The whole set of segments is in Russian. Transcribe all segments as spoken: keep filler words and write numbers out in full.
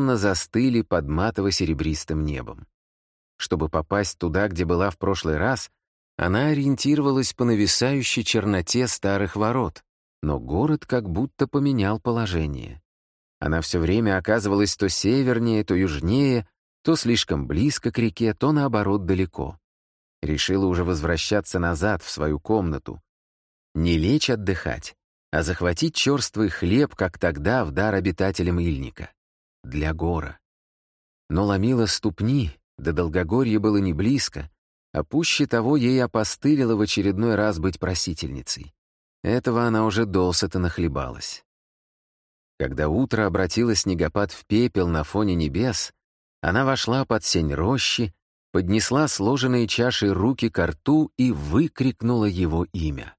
непреклонно застыли под матово-серебристым небом. Чтобы попасть туда, где была в прошлый раз, она ориентировалась по нависающей черноте старых ворот, но город как будто поменял положение. Она все время оказывалась то севернее, то южнее, то слишком близко к реке, то наоборот далеко. Решила уже возвращаться назад в свою комнату. Не лечь отдыхать, а захватить черствый хлеб, как тогда, в дар обитателям Ильника. Для Гора. Но ломила ступни, до Долгогорья было не близко, а пуще того ей опостылило в очередной раз быть просительницей. Этого она уже досыта нахлебалась. Когда утро обратило снегопад в пепел на фоне небес, она вошла под сень рощи, поднесла сложенные чашей руки ко рту и выкрикнула его имя.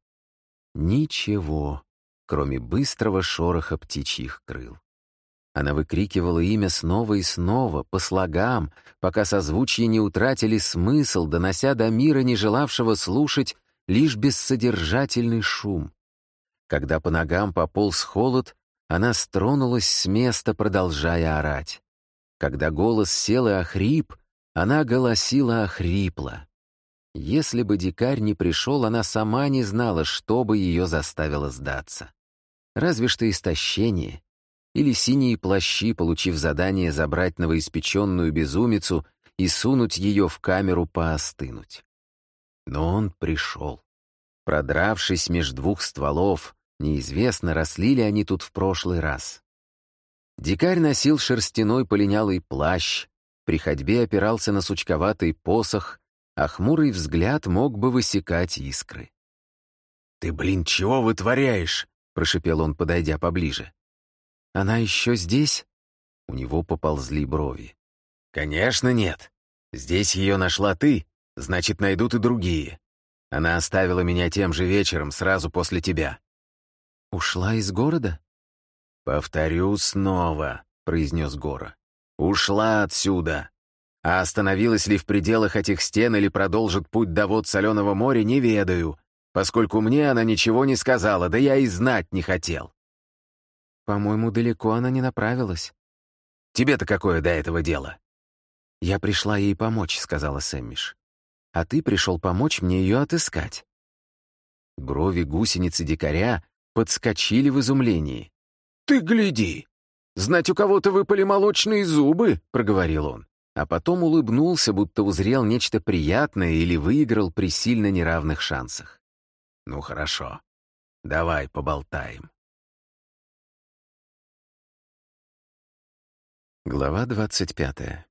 Ничего, кроме быстрого шороха птичьих крыл. Она выкрикивала имя снова и снова, по слогам, пока созвучья не утратили смысл, донося до мира, не желавшего слушать, лишь бессодержательный шум. Когда по ногам пополз холод, она стронулась с места, продолжая орать. Когда голос сел и охрип, она голосила охрипло. Если бы дикарь не пришел, она сама не знала, что бы ее заставило сдаться. Разве что истощение или синие плащи, получив задание забрать новоиспеченную безумицу и сунуть ее в камеру поостынуть. Но он пришел. Продравшись меж двух стволов, неизвестно, росли ли они тут в прошлый раз. Дикарь носил шерстяной полинялый плащ, при ходьбе опирался на сучковатый посох, а хмурый взгляд мог бы высекать искры. «Ты, блин, чего вытворяешь?» — прошипел он, подойдя поближе. «Она еще здесь?» У него поползли брови. «Конечно нет. Здесь ее нашла ты, значит, найдут и другие. Она оставила меня тем же вечером, сразу после тебя». «Ушла из города?» «Повторю снова», — произнес Гора. «Ушла отсюда. А остановилась ли в пределах этих стен или продолжит путь до вод Соленого моря, не ведаю, поскольку мне она ничего не сказала, да я и знать не хотел». «По-моему, далеко она не направилась». «Тебе-то какое до этого дело?» «Я пришла ей помочь», — сказала Сэммиш. «А ты пришел помочь мне ее отыскать». Брови гусеницы дикаря подскочили в изумлении. «Ты гляди! Знать, у кого-то выпали молочные зубы!» — проговорил он, а потом улыбнулся, будто узрел нечто приятное или выиграл при сильно неравных шансах. «Ну хорошо, давай поболтаем». Глава двадцать пятая.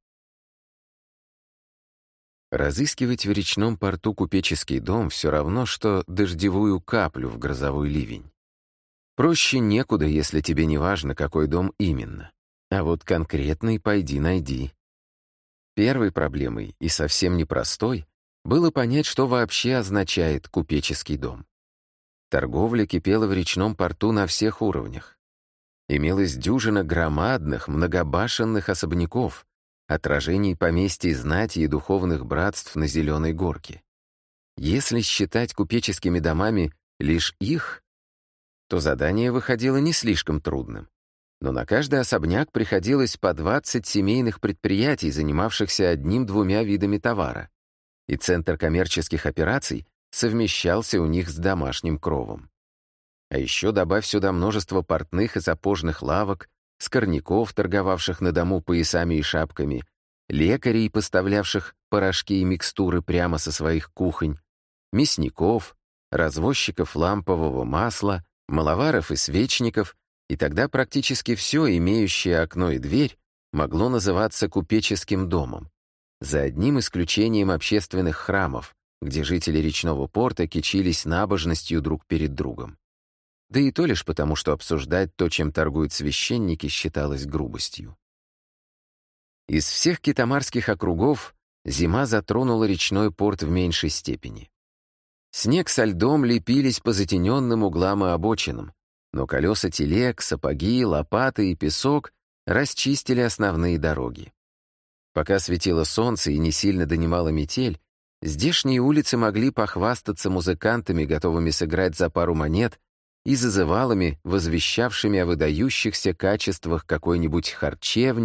Разыскивать в речном порту купеческий дом все равно, что дождевую каплю в грозовой ливень. Проще некуда, если тебе не важно, какой дом именно. А вот конкретный пойди найди. Первой проблемой, и совсем непростой, было понять, что вообще означает купеческий дом. Торговля кипела в речном порту на всех уровнях. Имелась дюжина громадных, многобашенных особняков, отражений поместий знати и духовных братств на Зеленой горке. Если считать купеческими домами лишь их, то задание выходило не слишком трудным. Но на каждый особняк приходилось по двадцать семейных предприятий, занимавшихся одним-двумя видами товара, и центр коммерческих операций совмещался у них с домашним кровом. А еще добавь сюда множество портных и сапожных лавок, скорняков, торговавших на дому поясами и шапками, лекарей, поставлявших порошки и микстуры прямо со своих кухонь, мясников, развозчиков лампового масла, маловаров и свечников, и тогда практически все, имеющее окно и дверь, могло называться купеческим домом, за одним исключением общественных храмов, где жители речного порта кичились набожностью друг перед другом. Да и то лишь потому, что обсуждать то, чем торгуют священники, считалось грубостью. Из всех китамарских округов зима затронула речной порт в меньшей степени. Снег со льдом лепились по затененным углам и обочинам, но колеса телег, сапоги, лопаты и песок расчистили основные дороги. Пока светило солнце и не сильно донимала метель, здешние улицы могли похвастаться музыкантами, готовыми сыграть за пару монет, и зазывалами, возвещавшими о выдающихся качествах какой-нибудь харчевни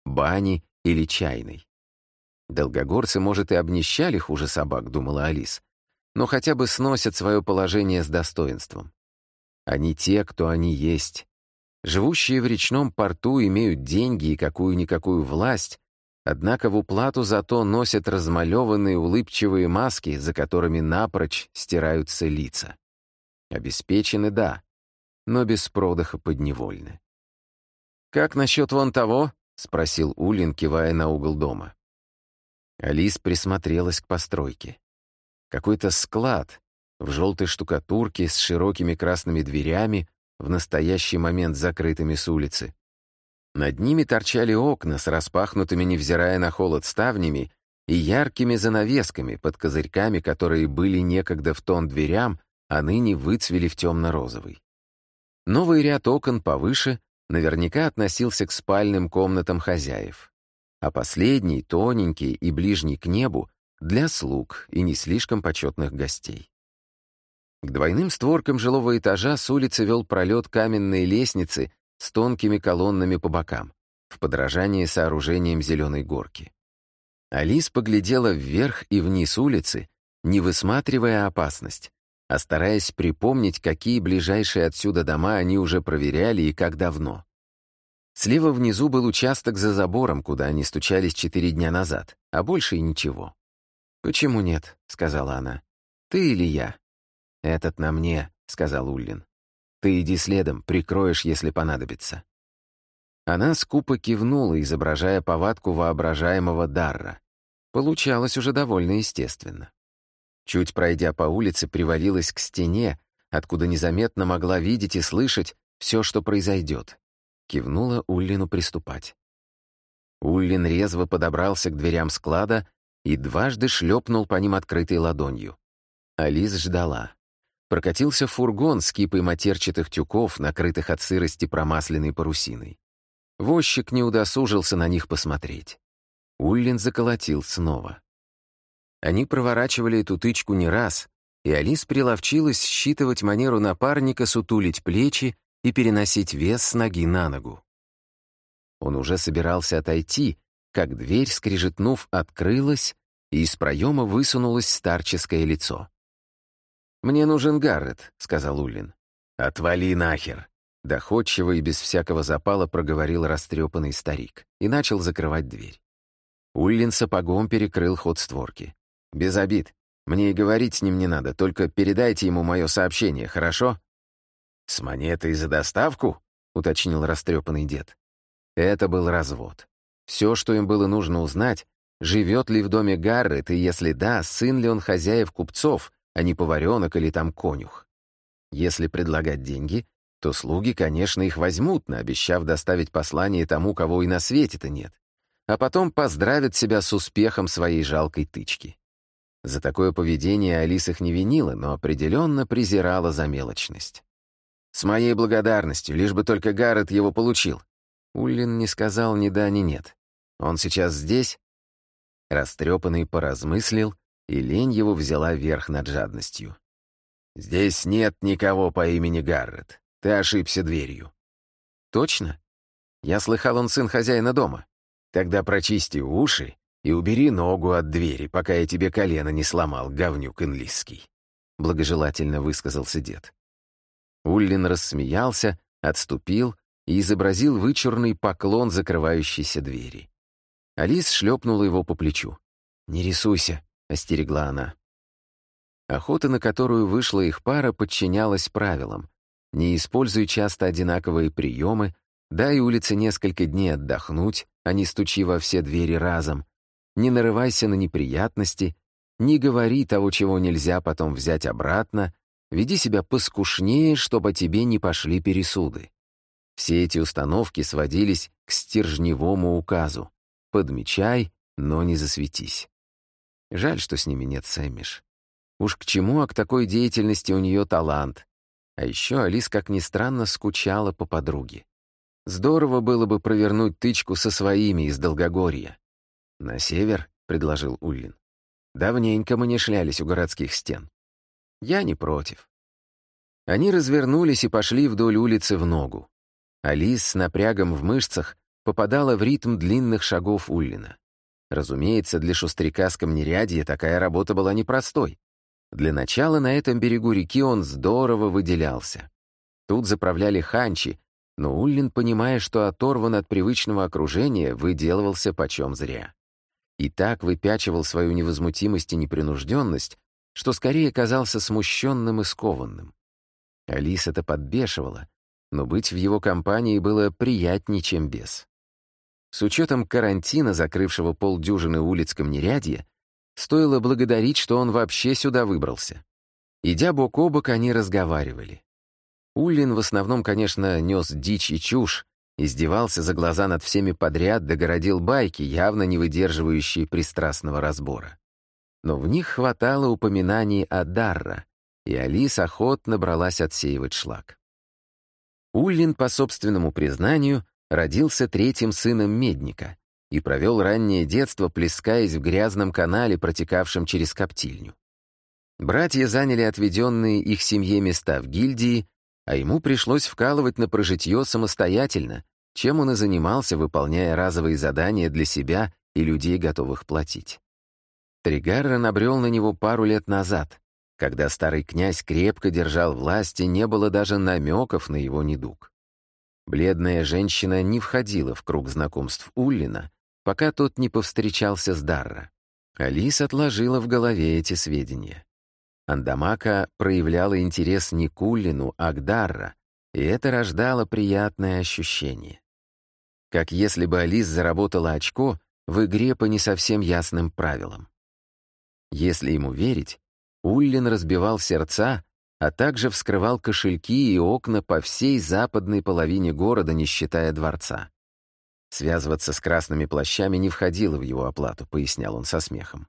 бани или чайной. Долгогорцы, может, и обнищали хуже собак, думала Алис, но хотя бы сносят свое положение с достоинством. Они те, кто они есть. Живущие в речном порту имеют деньги и какую-никакую власть, однако в уплату зато носят размалеванные улыбчивые маски, за которыми напрочь стираются лица. Обеспечены, да, но без продыха подневольны. «Как насчет вон того?» — спросил Улин, кивая на угол дома. Алис присмотрелась к постройке. Какой-то склад в желтой штукатурке с широкими красными дверями, в настоящий момент закрытыми с улицы. Над ними торчали окна с распахнутыми, невзирая на холод, ставнями и яркими занавесками под козырьками, которые были некогда в тон дверям, а ныне выцвели в темно-розовый. Новый ряд окон повыше наверняка относился к спальным комнатам хозяев, а последний, тоненький и ближний к небу, для слуг и не слишком почетных гостей. К двойным створкам жилого этажа с улицы вел пролет каменной лестницы с тонкими колоннами по бокам, в подражание сооружениям зеленой горки. Алис поглядела вверх и вниз улицы, не высматривая опасность, а стараясь припомнить, какие ближайшие отсюда дома они уже проверяли и как давно. Слева внизу был участок за забором, куда они стучались четыре дня назад, а больше и ничего. «Почему нет?» — сказала она. «Ты или я?» «Этот на мне», — сказал Уллин. «Ты иди следом, прикроешь, если понадобится». Она скупо кивнула, изображая повадку воображаемого Дарра. Получалось уже довольно естественно. Чуть пройдя по улице, привалилась к стене, откуда незаметно могла видеть и слышать все, что произойдет. Кивнула Уллину приступать. Уллин резво подобрался к дверям склада и дважды шлепнул по ним открытой ладонью. Алис ждала. Прокатился фургон с кипой матерчатых тюков, накрытых от сырости промасленной парусиной. Возчик не удосужился на них посмотреть. Уллин заколотил снова. Они проворачивали эту тычку не раз, и Алис приловчилась считывать манеру напарника, сутулить плечи и переносить вес с ноги на ногу. Он уже собирался отойти, как дверь, скрежетнув, открылась, и из проема высунулось старческое лицо. «Мне нужен Гаррет», — сказал Уллин. «Отвали нахер», — доходчиво и без всякого запала проговорил растрепанный старик и начал закрывать дверь. Уллин сапогом перекрыл ход створки. «Без обид. Мне и говорить с ним не надо, только передайте ему мое сообщение, хорошо?» «С монетой за доставку?» — уточнил растрепанный дед. Это был развод. Все, что им было нужно узнать, живет ли в доме Гаррет, и если да, сын ли он хозяев купцов, а не поваренок или там конюх. Если предлагать деньги, то слуги, конечно, их возьмут, наобещав доставить послание тому, кого и на свете-то нет, а потом поздравят себя с успехом своей жалкой тычки. За такое поведение Алис их не винила, но определенно презирала за мелочность. «С моей благодарностью, лишь бы только Гаррет его получил». Уллин не сказал ни да, ни нет. «Он сейчас здесь?» Растрепанный поразмыслил, и лень его взяла верх над жадностью. «Здесь нет никого по имени Гаррет. Ты ошибся дверью». «Точно? Я слыхал, он сын хозяина дома. Тогда прочисти уши и убери ногу от двери, пока я тебе колено не сломал, говнюк инлисский», — благожелательно высказался дед. Уллин рассмеялся, отступил и изобразил вычурный поклон закрывающейся двери. Алис шлепнула его по плечу. «Не рисуйся», — остерегла она. Охота, на которую вышла их пара, подчинялась правилам. Не используй часто одинаковые приемы, дай улице несколько дней отдохнуть, а не стучи во все двери разом. Не нарывайся на неприятности, не говори того, чего нельзя потом взять обратно, веди себя поскушнее, чтобы о тебе не пошли пересуды. Все эти установки сводились к стержневому указу. Подмечай, но не засветись. Жаль, что с ними нет Сэммиш. Уж к чему, а к такой деятельности у нее талант. А еще Алис, как ни странно, скучала по подруге. Здорово было бы провернуть тычку со своими из Долгогорья. «На север?» — предложил Уллин. «Давненько мы не шлялись у городских стен». «Я не против». Они развернулись и пошли вдоль улицы в ногу. Алис с напрягом в мышцах попадала в ритм длинных шагов Уллина. Разумеется, для шустряка с камнерядья такая работа была непростой. Для начала на этом берегу реки он здорово выделялся. Тут заправляли ханчи, но Уллин, понимая, что оторван от привычного окружения, выделывался почем зря. И так выпячивал свою невозмутимость и непринужденность, что скорее казался смущенным и скованным. Алис это подбешивало, но быть в его компании было приятнее, чем без. С учетом карантина, закрывшего полдюжины улиц Камнерядья, стоило благодарить, что он вообще сюда выбрался. Идя бок о бок, они разговаривали. Уллин в основном, конечно, нес дичь и чушь, издевался за глаза над всеми подряд, догородил байки, явно не выдерживающие пристрастного разбора. Но в них хватало упоминаний о Дарра, и Алис охотно бралась отсеивать шлак. Уллин, по собственному признанию, родился третьим сыном медника и провел раннее детство, плескаясь в грязном канале, протекавшем через коптильню. Братья заняли отведенные их семье места в гильдии, а ему пришлось вкалывать на прожитье самостоятельно, чем он и занимался, выполняя разовые задания для себя и людей, готовых платить. Тригарра набрел на него пару лет назад. Когда старый князь крепко держал власть, и не было даже намеков на его недуг. Бледная женщина не входила в круг знакомств Уллина, пока тот не повстречался с Дарра. Алис отложила в голове эти сведения. Андамака проявляла интерес не к Уллину, а к Дарра, и это рождало приятное ощущение. Как если бы Алис заработала очко в игре по не совсем ясным правилам. Если ему верить, Уллин разбивал сердца, а также вскрывал кошельки и окна по всей западной половине города, не считая дворца. Связываться с красными плащами не входило в его оплату, пояснял он со смехом.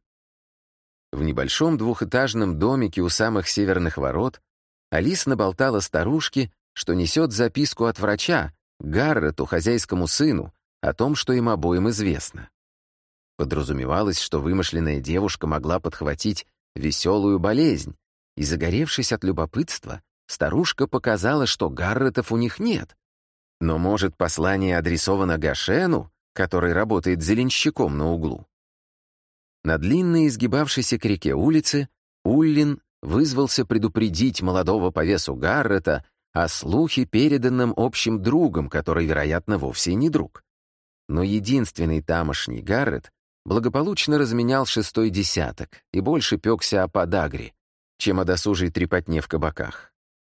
В небольшом двухэтажном домике у самых северных ворот Алис наболтала старушке, что несет записку от врача, Гаррету, хозяйскому сыну, о том, что им обоим известно. Подразумевалось, что вымышленная девушка могла подхватить веселую болезнь, и, загоревшись от любопытства, старушка показала, что Гарретов у них нет. Но, может, послание адресовано Гашену, который работает зеленщиком на углу? На длинной, изгибавшейся к реке улице Уллин вызвался предупредить молодого по весу Гаррета о слухе, переданном общим другом, который, вероятно, вовсе не друг. Но единственный тамошний Гаррет благополучно разменял шестой десяток и больше пекся о подагре, чем о досужей трепотне в кабаках.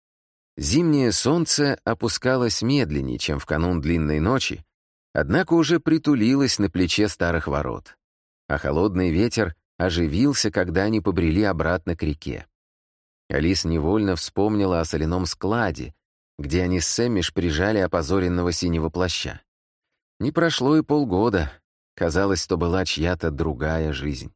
Зимнее солнце опускалось медленнее, чем в канун длинной ночи, однако уже притулилось на плече старых ворот, а холодный ветер оживился, когда они побрели обратно к реке. Алис невольно вспомнила о соляном складе, где они с Сэммиш прижали опозоренного синего плаща. Не прошло и полгода. Казалось, то была чья-то другая жизнь.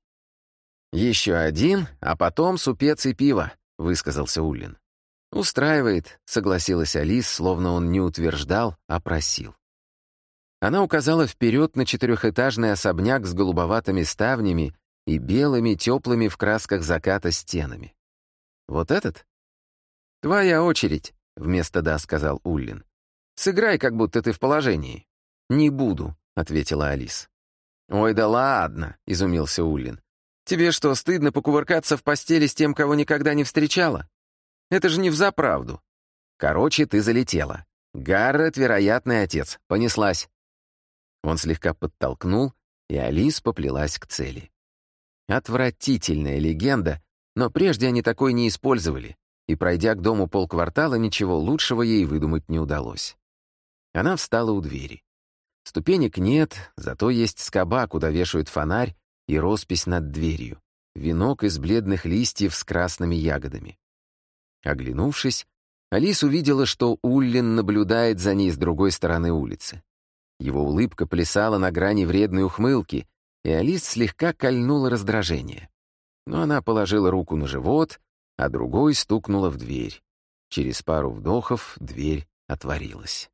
«Еще один, а потом супец и пиво», — высказался Уллин. «Устраивает», — согласилась Алис, словно он не утверждал, а просил. Она указала вперед на четырехэтажный особняк с голубоватыми ставнями и белыми, теплыми в красках заката стенами. «Вот этот?» «Твоя очередь», — вместо «да» сказал Уллин. «Сыграй, как будто ты в положении». «Не буду», — ответила Алис. «Ой, да ладно», — изумился Уллин. «Тебе что, стыдно покувыркаться в постели с тем, кого никогда не встречала? Это же не взаправду. Короче, ты залетела. Гаррет, вероятный отец. Понеслась». Он слегка подтолкнул, и Алис поплелась к цели. Отвратительная легенда, но прежде они такой не использовали, и, пройдя к дому полквартала, ничего лучшего ей выдумать не удалось. Она встала у двери. Ступенек нет, зато есть скоба, куда вешают фонарь и роспись над дверью, венок из бледных листьев с красными ягодами. Оглянувшись, Алис увидела, что Уллин наблюдает за ней с другой стороны улицы. Его улыбка плясала на грани вредной ухмылки, и Алис слегка кольнула раздражение. Но она положила руку на живот, а другой стукнула в дверь. Через пару вдохов дверь отворилась.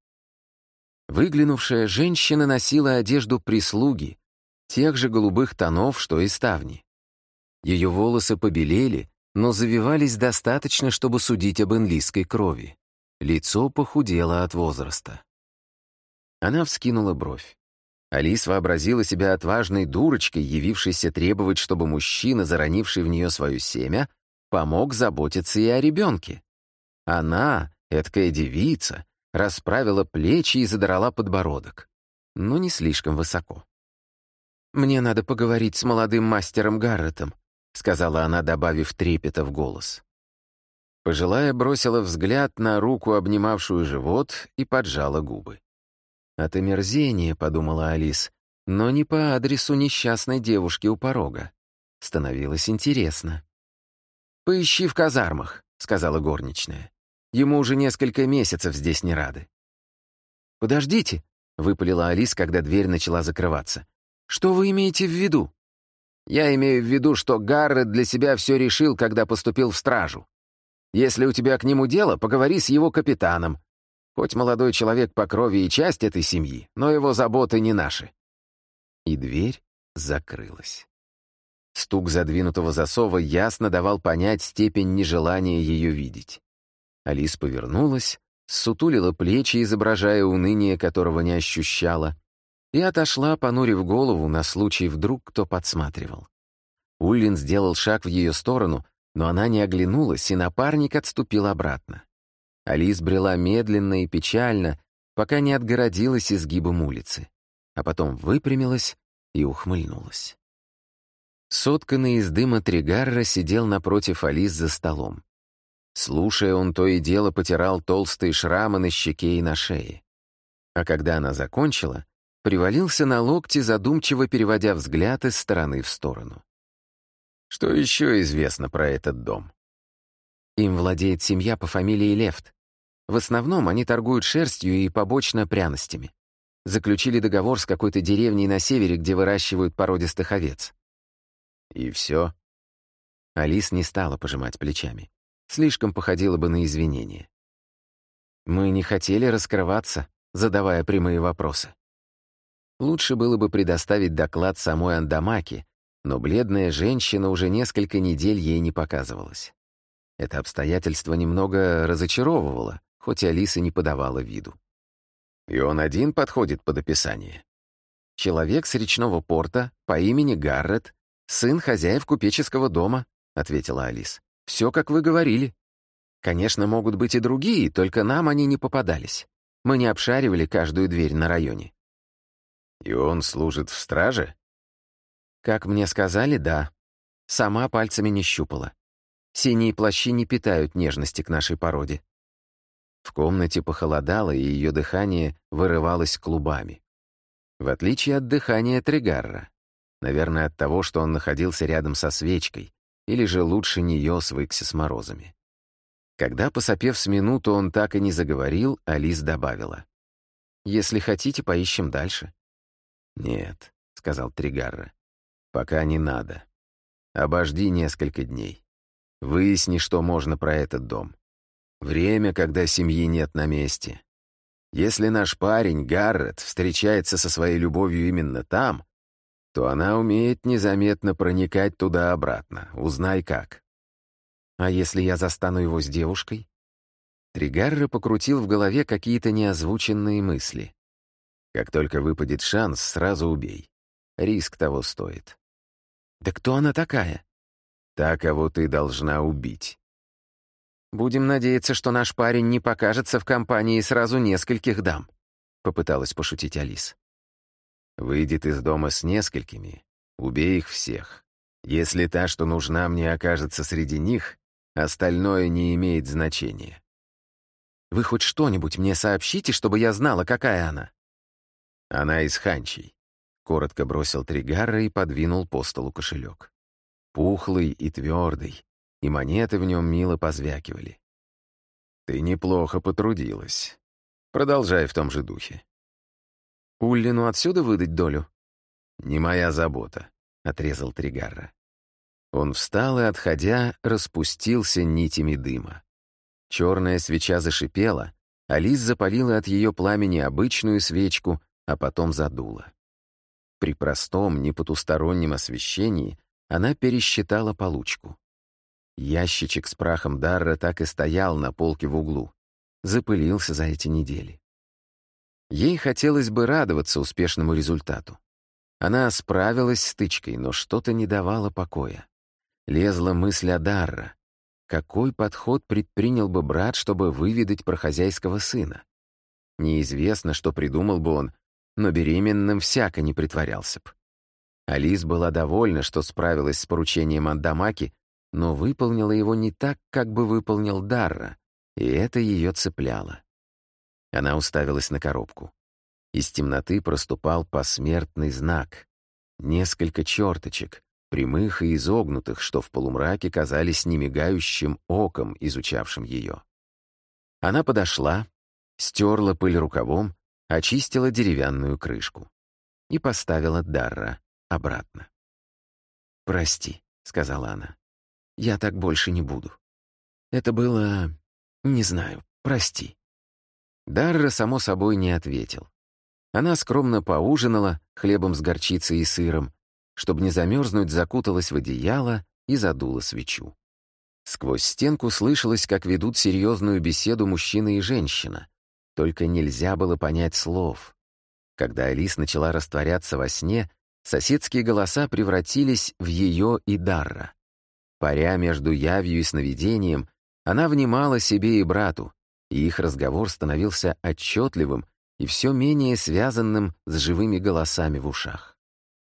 Выглянувшая женщина носила одежду прислуги, тех же голубых тонов, что и ставни. Ее волосы побелели, но завивались достаточно, чтобы судить об инлийской крови. Лицо похудело от возраста. Она вскинула бровь. Алис вообразила себя отважной дурочкой, явившейся требовать, чтобы мужчина, заронивший в нее свое семя, помог заботиться и о ребенке. Она, эткая девица, расправила плечи и задрала подбородок, но не слишком высоко. «Мне надо поговорить с молодым мастером Гарретом», — сказала она, добавив трепета в голос. Пожилая бросила взгляд на руку, обнимавшую живот, и поджала губы. «От омерзения», — подумала Алис, но не по адресу несчастной девушки у порога. Становилось интересно. «Поищи в казармах», — сказала горничная. «Ему уже несколько месяцев здесь не рады». «Подождите», — выпалила Алис, когда дверь начала закрываться. «Что вы имеете в виду?» «Я имею в виду, что Гаррет для себя все решил, когда поступил в стражу. Если у тебя к нему дело, поговори с его капитаном. Хоть молодой человек по крови и часть этой семьи, но его заботы не наши». И дверь закрылась. Стук задвинутого засова ясно давал понять степень нежелания ее видеть. Алис повернулась, ссутулила плечи, изображая уныние, которого не ощущала, и отошла, понурив голову, на случай вдруг кто подсматривал. Уллин сделал шаг в ее сторону, но она не оглянулась, и напарник отступил обратно. Алис брела медленно и печально, пока не отгородилась изгибом улицы, а потом выпрямилась и ухмыльнулась. Сотканный из дыма Тригарра сидел напротив Алис за столом. Слушая, он то и дело потирал толстые шрамы на щеке и на шее. А когда она закончила, привалился на локти, задумчиво переводя взгляд из стороны в сторону. «Что еще известно про этот дом?» Им владеет семья по фамилии Лефт. В основном они торгуют шерстью и побочно пряностями. Заключили договор с какой-то деревней на севере, где выращивают породистых овец. И все. Алис не стала пожимать плечами. Слишком походило бы на извинение. Мы не хотели раскрываться, задавая прямые вопросы. Лучше было бы предоставить доклад самой Андамаке, но бледная женщина уже несколько недель ей не показывалась. Это обстоятельство немного разочаровывало, хоть Алиса не подавала виду. И он один подходит под описание. «Человек с речного порта по имени Гаррет, сын хозяев купеческого дома», — ответила Алис. «Все, как вы говорили. Конечно, могут быть и другие, только нам они не попадались. Мы не обшаривали каждую дверь на районе». «И он служит в страже?» «Как мне сказали, да. Сама пальцами не щупала. Синие плащи не питают нежности к нашей породе». В комнате похолодало, и ее дыхание вырывалось клубами. В отличие от дыхания Тригарра. Наверное, от того, что он находился рядом со свечкой, или же лучше нее свыкся с морозами. Когда, посопев с минуту, он так и не заговорил, Алис добавила. «Если хотите, поищем дальше». «Нет», — сказал Тригарра, — «пока не надо. Обожди несколько дней. Выясни, что можно про этот дом. Время, когда семьи нет на месте. Если наш парень, Гаррет, встречается со своей любовью именно там, то она умеет незаметно проникать туда-обратно. Узнай как». «А если я застану его с девушкой?» Тригарра покрутил в голове какие-то неозвученные мысли. «Как только выпадет шанс, сразу убей. Риск того стоит». «Да кто она такая?» «Та, кого ты должна убить». «Будем надеяться, что наш парень не покажется в компании сразу нескольких дам», — попыталась пошутить Алис. «Выйдет из дома с несколькими, убей их всех. Если та, что нужна мне, окажется среди них, остальное не имеет значения». «Вы хоть что-нибудь мне сообщите, чтобы я знала, какая она?» «Она из Ханчей», — коротко бросил Тригарра и подвинул по столу кошелек. Пухлый и твердый, и монеты в нем мило позвякивали. «Ты неплохо потрудилась. Продолжай в том же духе». «Уллину отсюда выдать долю?» «Не моя забота», — отрезал Тригарра. Он встал и, отходя, распустился нитями дыма. Черная свеча зашипела, Алис запалила от ее пламени обычную свечку, а потом задула. При простом, непотустороннем освещении она пересчитала получку. Ящичек с прахом Дарра так и стоял на полке в углу. Запылился за эти недели. Ей хотелось бы радоваться успешному результату. Она справилась с тычкой, но что-то не давало покоя. Лезла мысль о Дарра. Какой подход предпринял бы брат, чтобы выведать про хозяйского сына? Неизвестно, что придумал бы он, но беременным всяко не притворялся б. Алис была довольна, что справилась с поручением Андамаки, но выполнила его не так, как бы выполнил Дарра, и это ее цепляло. Она уставилась на коробку. Из темноты проступал посмертный знак. Несколько черточек, прямых и изогнутых, что в полумраке казались немигающим оком, изучавшим ее. Она подошла, стерла пыль рукавом, очистила деревянную крышку и поставила Дарра обратно. «Прости», — сказала она, — «я так больше не буду. Это было... не знаю, прости». Дарра, само собой, не ответил. Она скромно поужинала хлебом с горчицей и сыром, чтобы не замерзнуть, закуталась в одеяло и задула свечу. Сквозь стенку слышалось, как ведут серьезную беседу мужчина и женщина. Только нельзя было понять слов. Когда Алис начала растворяться во сне, соседские голоса превратились в ее и Дарра. Паря между явью и сновидением, она внимала себе и брату, и их разговор становился отчетливым и все менее связанным с живыми голосами в ушах.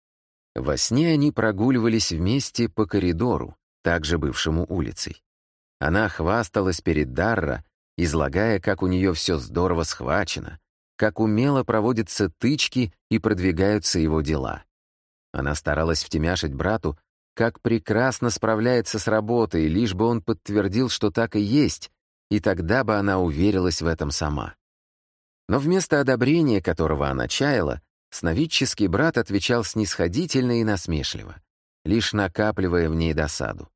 Во сне они прогуливались вместе по коридору, также бывшему улицей. Она хвасталась перед Дарра, излагая, как у нее все здорово схвачено, как умело проводятся тычки и продвигаются его дела. Она старалась втемяшить брату, как прекрасно справляется с работой, лишь бы он подтвердил, что так и есть, и тогда бы она уверилась в этом сама. Но вместо одобрения, которого она чаяла, сновидческий брат отвечал снисходительно и насмешливо, лишь накапливая в ней досаду.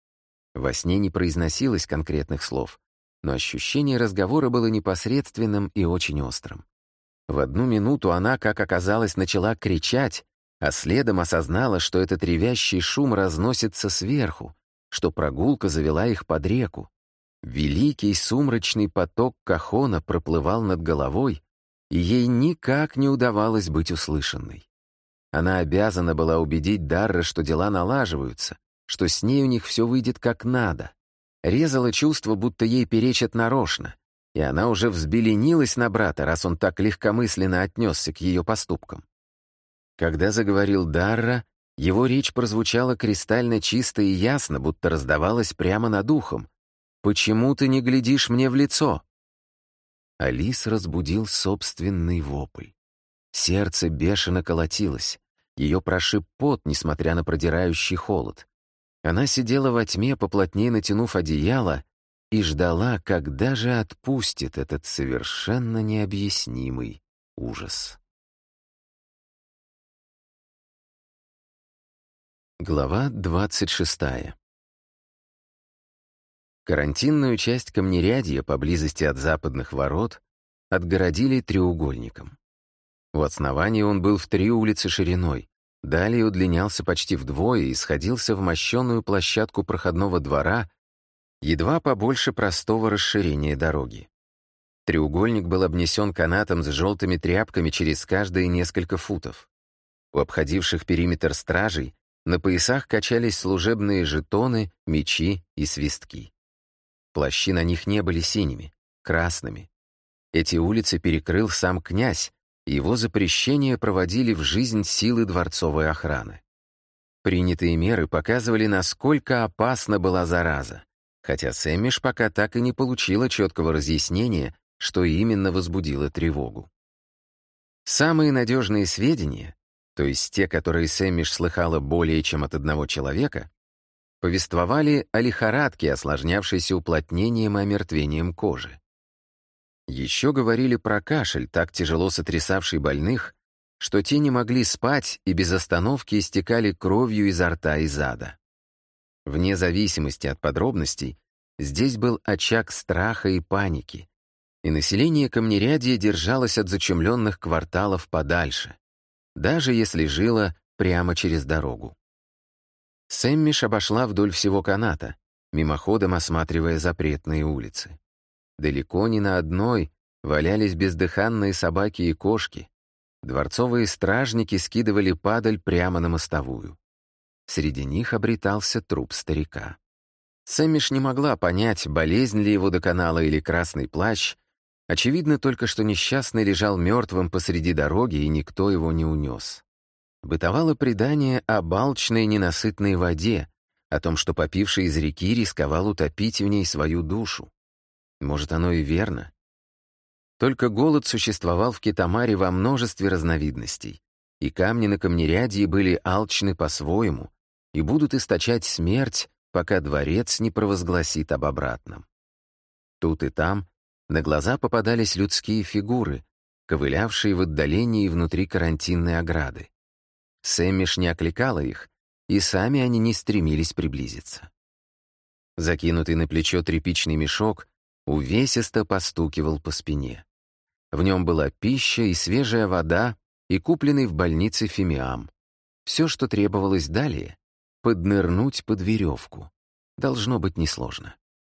Во сне не произносилось конкретных слов, но ощущение разговора было непосредственным и очень острым. В одну минуту она, как оказалось, начала кричать, а следом осознала, что этот ревящий шум разносится сверху, что прогулка завела их под реку. Великий сумрачный поток Кахона проплывал над головой, и ей никак не удавалось быть услышанной. Она обязана была убедить Дарра, что дела налаживаются, что с ней у них все выйдет как надо. Резало чувство, будто ей перечат нарочно, и она уже взбеленилась на брата, раз он так легкомысленно отнесся к ее поступкам. Когда заговорил Дарра, его речь прозвучала кристально чисто и ясно, будто раздавалась прямо над ухом. «Почему ты не глядишь мне в лицо?» Алис разбудил собственный вопль. Сердце бешено колотилось. Ее прошиб пот, несмотря на продирающий холод. Она сидела во тьме, поплотнее натянув одеяло, и ждала, когда же отпустит этот совершенно необъяснимый ужас. Глава двадцать шестая. Карантинную часть Камнерядья поблизости от западных ворот отгородили треугольником. У основания он был в три улицы шириной, далее удлинялся почти вдвое и сходился в мощенную площадку проходного двора, едва побольше простого расширения дороги. Треугольник был обнесен канатом с желтыми тряпками через каждые несколько футов. У обходивших периметр стражей на поясах качались служебные жетоны, мечи и свистки. Плащи на них не были синими, красными. Эти улицы перекрыл сам князь, и его запрещение проводили в жизнь силы дворцовой охраны. Принятые меры показывали, насколько опасна была зараза, хотя Сэммиш пока так и не получила четкого разъяснения, что именно возбудило тревогу. Самые надежные сведения, то есть те, которые Сэммиш слыхала более чем от одного человека, повествовали о лихорадке, осложнявшейся уплотнением и омертвением кожи. Еще говорили про кашель, так тяжело сотрясавший больных, что те не могли спать и без остановки истекали кровью изо рта и зада. Вне зависимости от подробностей, здесь был очаг страха и паники, и население Камнерядья держалось от зачумленных кварталов подальше, даже если жило прямо через дорогу. Сэммиш обошла вдоль всего каната, мимоходом осматривая запретные улицы. Далеко не на одной Валялись бездыханные собаки и кошки. Дворцовые стражники скидывали падаль прямо на мостовую. Среди них обретался труп старика. Сэммиш не могла понять, болезнь ли его доконала или красный плащ. Очевидно только, что несчастный лежал мертвым посреди дороги, и никто его не унес. Бытовало предание об алчной ненасытной воде, о том, что попивший из реки рисковал утопить в ней свою душу. Может, оно и верно. Только голод существовал в Китамаре во множестве разновидностей, и камни на камнерядье были алчны по-своему и будут источать смерть, пока дворец не провозгласит об обратном. Тут и там на глаза попадались людские фигуры, ковылявшие в отдалении внутри карантинной ограды. Сэммиш не окликала их, и сами они не стремились приблизиться. Закинутый на плечо тряпичный мешок увесисто постукивал по спине. В нем была пища и свежая вода, и купленный в больнице фимиам. Все, что требовалось далее — поднырнуть под веревку. Должно быть несложно.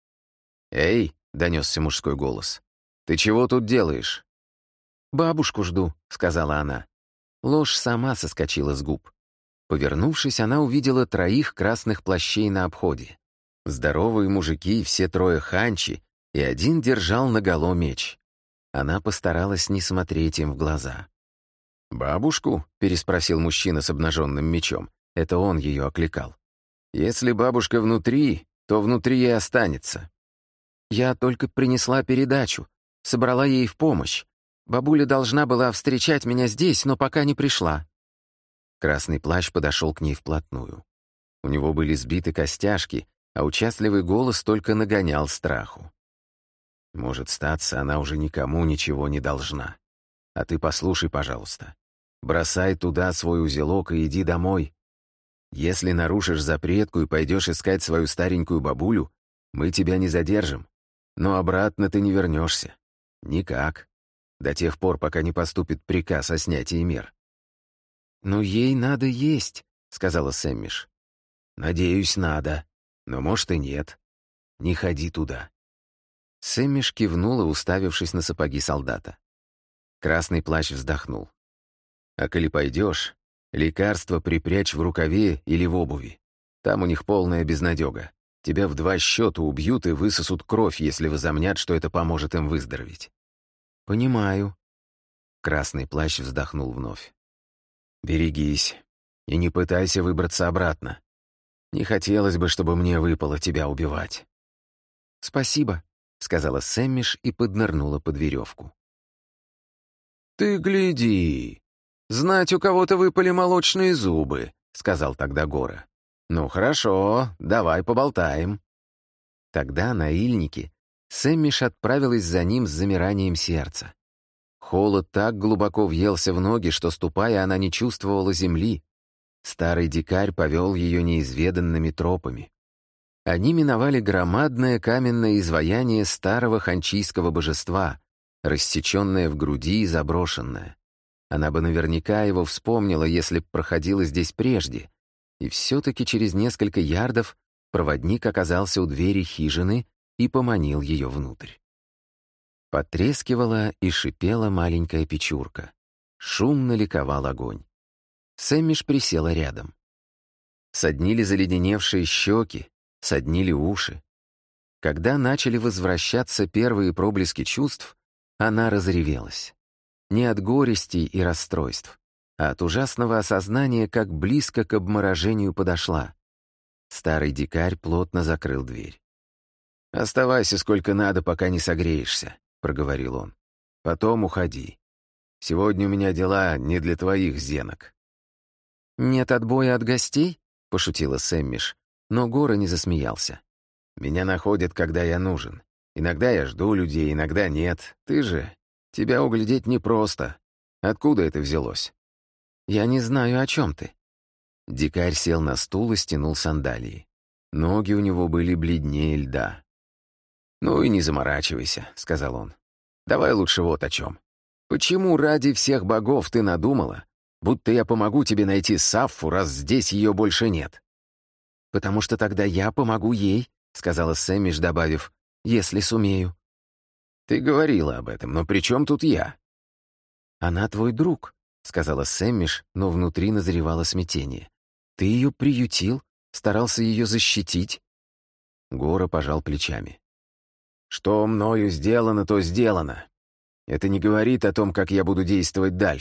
«Эй!» — донесся мужской голос. «Ты чего тут делаешь?» «Бабушку жду», — сказала она. Ложь сама соскочила с губ. Повернувшись, она увидела троих красных плащей на обходе. Здоровые мужики, все трое ханчи, и один держал наголо меч. Она постаралась не смотреть им в глаза. «Бабушку?» — переспросил мужчина с обнаженным мечом. Это он ее окликал. «Если бабушка внутри, то внутри и останется». «Я только принесла передачу, собрала ей в помощь. Бабуля должна была встречать меня здесь, но пока не пришла». Красный плащ подошел к ней вплотную. У него были сбиты костяшки, а участливый голос только нагонял страху. «Может, статься, она уже никому ничего не должна. А ты послушай, пожалуйста. Бросай туда свой узелок и иди домой. Если нарушишь запретку и пойдешь искать свою старенькую бабулю, мы тебя не задержим. Но обратно ты не вернешься. Никак. До тех пор, пока не поступит приказ о снятии мер». «Но ей надо есть», — сказала Сэммиш. «Надеюсь, надо. Но, может, и нет. Не ходи туда». Сэммиш кивнула, уставившись на сапоги солдата. Красный плащ вздохнул. «А коли пойдешь, лекарство припрячь в рукаве или в обуви. Там у них полная безнадега. Тебя в два счета убьют и высосут кровь, если возомнят, что это поможет им выздороветь». «Понимаю». Красный плащ вздохнул вновь. «Берегись и не пытайся выбраться обратно. Не хотелось бы, чтобы мне выпало тебя убивать». «Спасибо», — сказала Сэммиш и поднырнула под веревку. «Ты гляди! Знать, у кого-то выпали молочные зубы», — сказал тогда Гора. «Ну хорошо, давай поболтаем». Тогда на ильнике Сэммиш отправилась за ним с замиранием сердца. Холод так глубоко въелся в ноги, что, ступая, она не чувствовала земли. Старый дикарь повел ее неизведанными тропами. Они миновали громадное каменное изваяние старого ханчийского божества, рассеченное в груди и заброшенное. Она бы наверняка его вспомнила, если б проходила здесь прежде. И все-таки через несколько ярдов проводник оказался у двери хижины и поманил ее внутрь. Потрескивала и шипела маленькая печурка. Шумно ликовал огонь. Сэммиш присела рядом. Соднили заледеневшие щеки, соднили уши. Когда начали возвращаться первые проблески чувств, она разревелась. Не от горестей и расстройств, а от ужасного осознания, как близко к обморожению подошла. Старый дикарь плотно закрыл дверь. «Оставайся сколько надо, пока не согреешься», — проговорил он. «Потом уходи. Сегодня у меня дела не для твоих зенок». «Нет отбоя от гостей?» — пошутила Сэммиш, но Гора не засмеялся. «Меня находят, когда я нужен. Иногда я жду людей, иногда нет. Ты же... Тебя углядеть непросто. Откуда это взялось?» «Я не знаю, о чем ты». Дикарь сел на стул и стянул сандалии. Ноги у него были бледнее льда. «Ну и не заморачивайся», — сказал он. «Давай лучше вот о чем. Почему ради всех богов ты надумала, будто я помогу тебе найти Саффу, раз здесь ее больше нет?» «Потому что тогда я помогу ей», — сказала Сэммиш, добавив, «если сумею». Ты говорила об этом, но при чем тут я?» «Она твой друг», — сказала Сэммиш, но внутри назревало смятение. «Ты ее приютил, старался ее защитить». Гора пожал плечами. «Что мною сделано, то сделано. Это не говорит о том, как я буду действовать дальше.